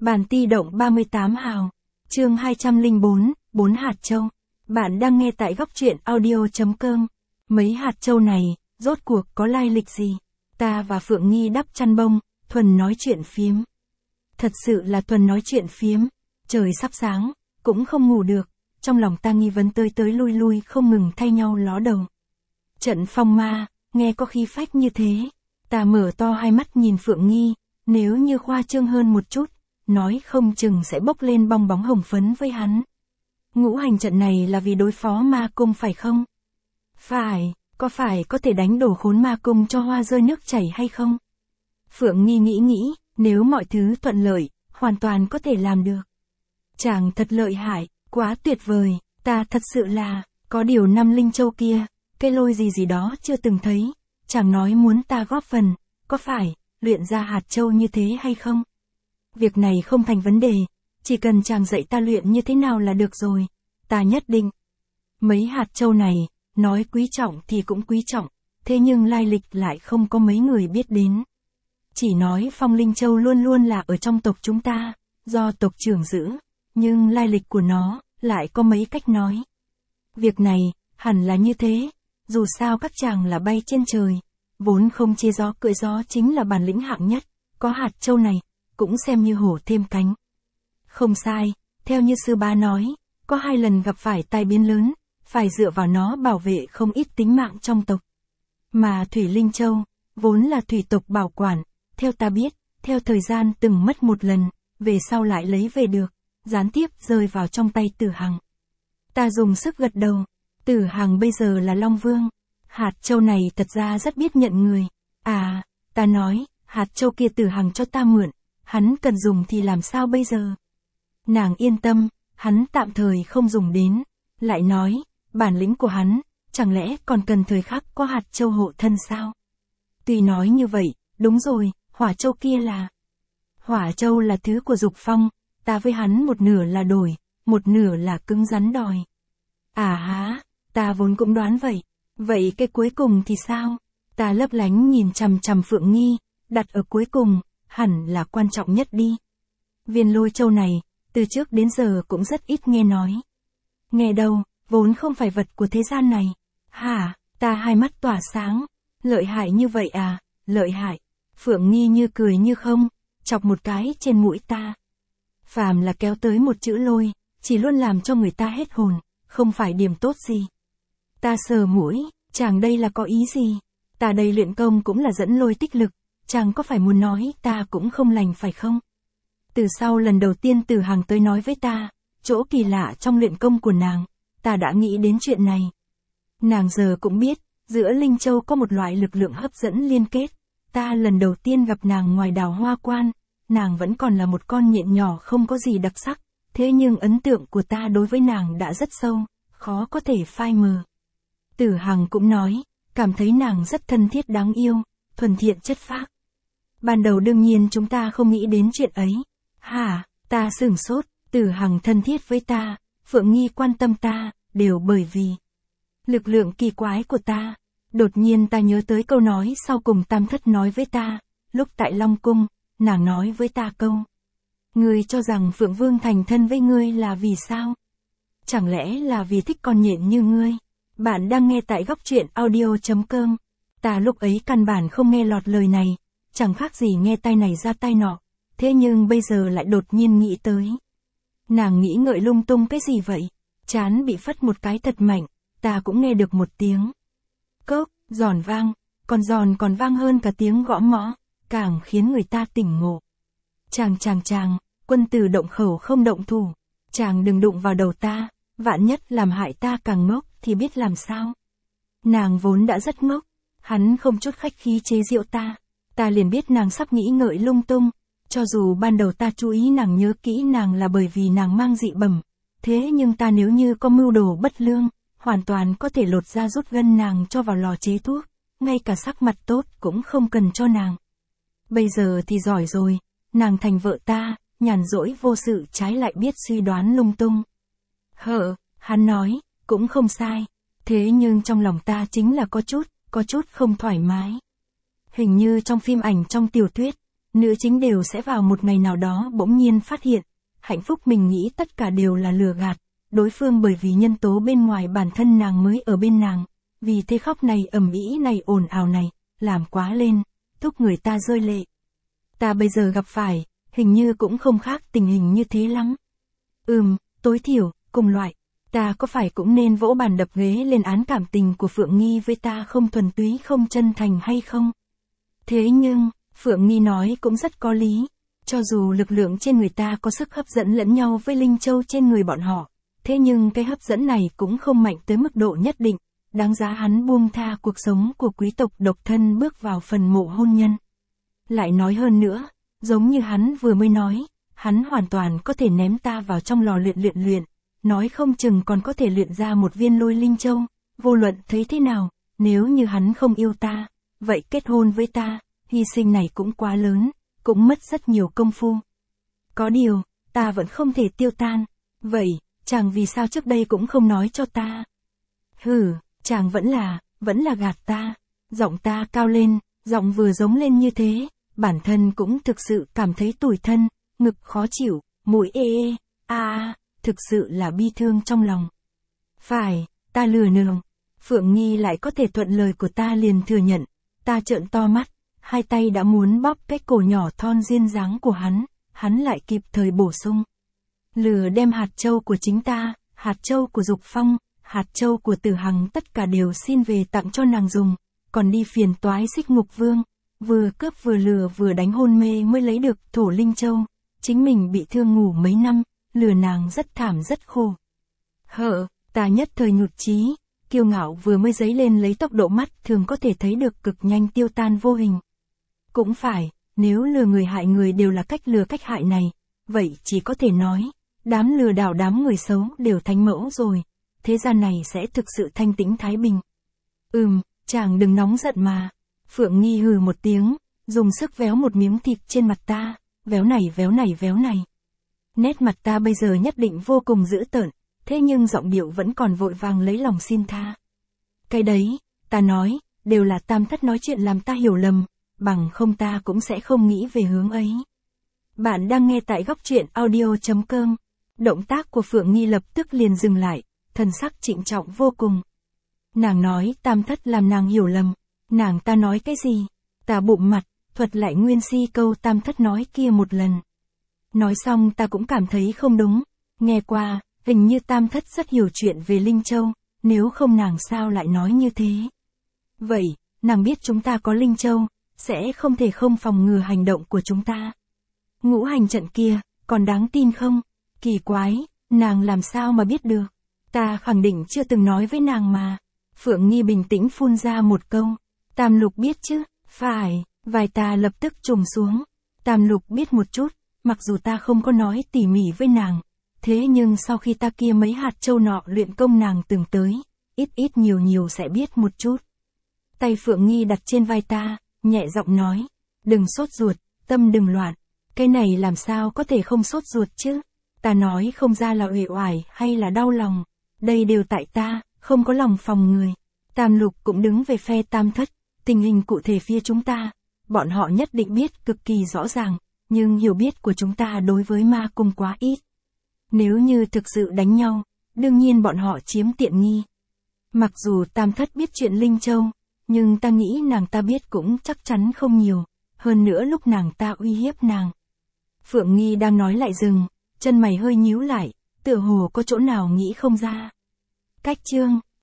Bản ti động 38 hào. Chương 204, 4 hạt châu. Bạn đang nghe tại góc truyện audio.com. Mấy hạt châu này, rốt cuộc có lai lịch gì? Ta và Phượng Nghi đắp chăn bông, thuần nói chuyện phiếm. Thật sự là thuần nói chuyện phiếm. Trời sắp sáng, cũng không ngủ được. Trong lòng ta nghi vấn tới tới lui lui không ngừng thay nhau ló đầu. Trận phong ma, nghe có khí phách như thế. Ta mở to hai mắt nhìn Phượng Nghi, nếu như khoa trương hơn một chút, nói không chừng sẽ bốc lên bong bóng hồng phấn với hắn. Ngũ hành trận này là vì đối phó ma cung phải không? Phải, có thể đánh đổ khốn ma cung cho hoa rơi nước chảy hay không? Phượng Nghi nghĩ, nếu mọi thứ thuận lợi, hoàn toàn có thể làm được. Chàng thật lợi hại, quá tuyệt vời, ta thật sự là, có điều năm linh châu kia, cây lôi gì đó chưa từng thấy, chàng nói muốn ta góp phần, có phải, luyện ra hạt châu như thế hay không? Việc này không thành vấn đề, chỉ cần chàng dạy ta luyện như thế nào là được rồi, ta nhất định. Mấy hạt châu này, nói quý trọng thì cũng quý trọng, thế nhưng lai lịch lại không có mấy người biết đến. Chỉ nói phong linh châu luôn luôn là ở trong tộc chúng ta, do tộc trưởng giữ, nhưng lai lịch của nó, lại có mấy cách nói. Việc này, hẳn là như thế, dù sao các chàng là bay trên trời, vốn không chia gió cưỡi gió chính là bản lĩnh hạng nhất, có hạt châu này, cũng xem như hổ thêm cánh. Không sai, theo như sư bá nói, có 2 lần gặp phải tai biến lớn, phải dựa vào nó bảo vệ không ít tính mạng trong tộc. Mà Thủy Linh Châu, vốn là thủy tộc bảo quản, theo ta biết, theo thời gian từng mất một lần, về sau lại lấy về được, gián tiếp rơi vào trong tay Tử Hằng. Ta dùng sức gật đầu, Tử Hằng bây giờ là Long Vương, hạt châu này thật ra rất biết nhận người. À, ta nói, hạt châu kia Tử Hằng cho ta mượn, hắn cần dùng thì làm sao bây giờ? Nàng yên tâm, hắn tạm thời không dùng đến, lại nói, bản lĩnh của hắn, chẳng lẽ còn cần thời khắc có hạt châu hộ thân sao? Tuy nói như vậy, đúng rồi, hỏa châu kia là... Hỏa châu là thứ của Dục Phong, ta với hắn một nửa là đổi, một nửa là cứng rắn đòi. À há, ta vốn cũng đoán vậy, vậy cái cuối cùng thì sao? Ta lấp lánh nhìn chằm chằm Phượng Nghi, đặt ở cuối cùng, hẳn là quan trọng nhất đi. Viên lôi châu này, từ trước đến giờ cũng rất ít nghe nói. Nghe đâu, vốn không phải vật của thế gian này. Hả, ta hai mắt tỏa sáng, lợi hại như vậy à, lợi hại. Phượng Nghi như cười như không, chọc một cái trên mũi ta. Phàm là kéo tới một chữ lôi, chỉ luôn làm cho người ta hết hồn, không phải điểm tốt gì. Ta sờ mũi, chàng đây là có ý gì? Ta đây luyện công cũng là dẫn lôi tích lực, chàng có phải muốn nói ta cũng không lành phải không? Từ sau lần đầu tiên Tử Hằng tới nói với ta, chỗ kỳ lạ trong luyện công của nàng, ta đã nghĩ đến chuyện này. Nàng giờ cũng biết, giữa Linh Châu có một loại lực lượng hấp dẫn liên kết. Ta lần đầu tiên gặp nàng ngoài đào hoa quan, nàng vẫn còn là một con nhện nhỏ không có gì đặc sắc, thế nhưng ấn tượng của ta đối với nàng đã rất sâu, khó có thể phai mờ. Tử Hằng cũng nói, cảm thấy nàng rất thân thiết đáng yêu, thuần thiện chất phác. Ban đầu đương nhiên chúng ta không nghĩ đến chuyện ấy. Hả, ta sửng sốt, Tử Hằng thân thiết với ta, Phượng Nghi quan tâm ta, đều bởi vì lực lượng kỳ quái của ta. Đột nhiên ta nhớ tới câu nói sau cùng Tam Thất nói với ta, lúc tại Long Cung, nàng nói với ta câu. Ngươi cho rằng Phượng Vương thành thân với ngươi là vì sao? Chẳng lẽ là vì thích con nhện như ngươi? Bạn đang nghe tại góc truyện audio.com. Ta lúc ấy căn bản không nghe lọt lời này, chẳng khác gì nghe tai này ra tai nọ, thế nhưng bây giờ lại đột nhiên nghĩ tới. Nàng nghĩ ngợi lung tung cái gì vậy? Chán bị phất một cái thật mạnh, ta cũng nghe được một tiếng. Cốc, giòn vang, giòn còn vang hơn cả tiếng gõ mõ, càng khiến người ta tỉnh ngộ. Chàng, quân tử động khẩu không động thủ, chàng đừng đụng vào đầu ta, vạn nhất làm hại ta càng ngốc thì biết làm sao. Nàng vốn đã rất ngốc, hắn không chút khách khí chế giễu ta liền biết nàng sắp nghĩ ngợi lung tung, cho dù ban đầu ta chú ý nàng nhớ kỹ nàng là bởi vì nàng mang dị bẩm, thế nhưng ta nếu như có mưu đồ bất lương, hoàn toàn có thể lột ra rút gân nàng cho vào lò chế thuốc, ngay cả sắc mặt tốt cũng không cần cho nàng. Bây giờ thì giỏi rồi, nàng thành vợ ta, nhàn rỗi vô sự trái lại biết suy đoán lung tung. Hắn nói, cũng không sai, thế nhưng trong lòng ta chính là có chút không thoải mái. Hình như trong phim ảnh trong tiểu thuyết, nữ chính đều sẽ vào một ngày nào đó bỗng nhiên phát hiện, hạnh phúc mình nghĩ tất cả đều là lừa gạt, đối phương bởi vì nhân tố bên ngoài bản thân nàng mới ở bên nàng, vì thế khóc này ầm ĩ này ồn ào này, làm quá lên, thúc người ta rơi lệ. Ta bây giờ gặp phải, hình như cũng không khác tình hình như thế lắm. Tối thiểu, cùng loại, ta có phải cũng nên vỗ bàn đập ghế lên án cảm tình của Phượng Nghi với ta không thuần túy không chân thành hay không? Thế nhưng, Phượng Nghi nói cũng rất có lý, cho dù lực lượng trên người ta có sức hấp dẫn lẫn nhau với Linh Châu trên người bọn họ, thế nhưng cái hấp dẫn này cũng không mạnh tới mức độ nhất định, đáng giá hắn buông tha cuộc sống của quý tộc độc thân bước vào phần mộ hôn nhân. Lại nói hơn nữa, giống như hắn vừa mới nói, hắn hoàn toàn có thể ném ta vào trong lò luyện, nói không chừng còn có thể luyện ra một viên lôi linh châu, vô luận thấy thế nào, nếu như hắn không yêu ta, vậy kết hôn với ta, hy sinh này cũng quá lớn, cũng mất rất nhiều công phu. Có điều, ta vẫn không thể tiêu tan, vậy, chàng vì sao trước đây cũng không nói cho ta? Chàng vẫn là gạt ta, giọng ta cao lên, giọng vừa giống lên như thế, bản thân cũng thực sự cảm thấy tủi thân, ngực khó chịu, mũi thực sự là bi thương trong lòng. Phải, ta lừa nường. Phượng Nghi lại có thể thuận lời của ta liền thừa nhận, ta trợn to mắt, hai tay đã muốn bóp cái cổ nhỏ thon duyên dáng của hắn lại kịp thời bổ sung. Lừa đem hạt châu của chính ta, hạt châu của Dục Phong, hạt châu của Tử Hằng tất cả đều xin về tặng cho nàng dùng, còn đi phiền toái Xích Ngục Vương, vừa cướp vừa lừa vừa đánh hôn mê mới lấy được Thổ Linh Châu, chính mình bị thương ngủ mấy năm, lừa nàng rất thảm rất khổ. Ta nhất thời nhụt chí, kiêu ngạo vừa mới dấy lên lấy tốc độ mắt thường có thể thấy được cực nhanh tiêu tan vô hình. Cũng phải, nếu lừa người hại người đều là cách lừa cách hại này, vậy chỉ có thể nói, đám lừa đảo đám người xấu đều thánh mẫu rồi, thế gian này sẽ thực sự thanh tĩnh thái bình. Chàng đừng nóng giận mà. Phượng Nghi hừ một tiếng, dùng sức véo một miếng thịt trên mặt ta, véo này. Nét mặt ta bây giờ nhất định vô cùng dữ tợn, thế nhưng giọng điệu vẫn còn vội vàng lấy lòng xin tha. Cái đấy, ta nói, đều là Tam Thất nói chuyện làm ta hiểu lầm, bằng không ta cũng sẽ không nghĩ về hướng ấy. Bạn đang nghe tại góc truyện audio.com. Động tác của Phượng Nghi lập tức liền dừng lại, thần sắc trịnh trọng vô cùng. Nàng nói Tam Thất làm nàng hiểu lầm, nàng ta nói cái gì? Ta bụm mặt, thuật lại nguyên si câu Tam Thất nói kia một lần. Nói xong ta cũng cảm thấy không đúng, nghe qua, hình như Tam Thất rất hiểu chuyện về Linh Châu, nếu không nàng sao lại nói như thế. Vậy, nàng biết chúng ta có Linh Châu, sẽ không thể không phòng ngừa hành động của chúng ta. Ngũ hành trận kia, còn đáng tin không? Kỳ quái, nàng làm sao mà biết được? Ta khẳng định chưa từng nói với nàng mà. Phượng Nghi bình tĩnh phun ra một câu. Tam Lục biết chứ? Phải, vai ta lập tức trùng xuống. Tam Lục biết một chút, mặc dù ta không có nói tỉ mỉ với nàng. Thế nhưng sau khi ta kia mấy hạt châu nọ luyện công nàng từng tới, ít nhiều sẽ biết một chút. Tay Phượng Nghi đặt trên vai ta, nhẹ giọng nói. Đừng sốt ruột, tâm đừng loạn. Cái này làm sao có thể không sốt ruột chứ? Ta nói không ra là uể oải hay là đau lòng. Đây đều tại ta, không có lòng phòng người. Tam Lục cũng đứng về phe Tam Thất, tình hình cụ thể phía chúng ta, bọn họ nhất định biết cực kỳ rõ ràng, nhưng hiểu biết của chúng ta đối với ma cung quá ít. Nếu như thực sự đánh nhau, đương nhiên bọn họ chiếm tiện nghi. Mặc dù Tam Thất biết chuyện Linh Châu, nhưng ta nghĩ nàng ta biết cũng chắc chắn không nhiều, hơn nữa lúc nàng ta uy hiếp nàng. Phượng Nghi đang nói lại dừng, chân mày hơi nhíu lại, tựa hồ có chỗ nào nghĩ không ra. Cách chương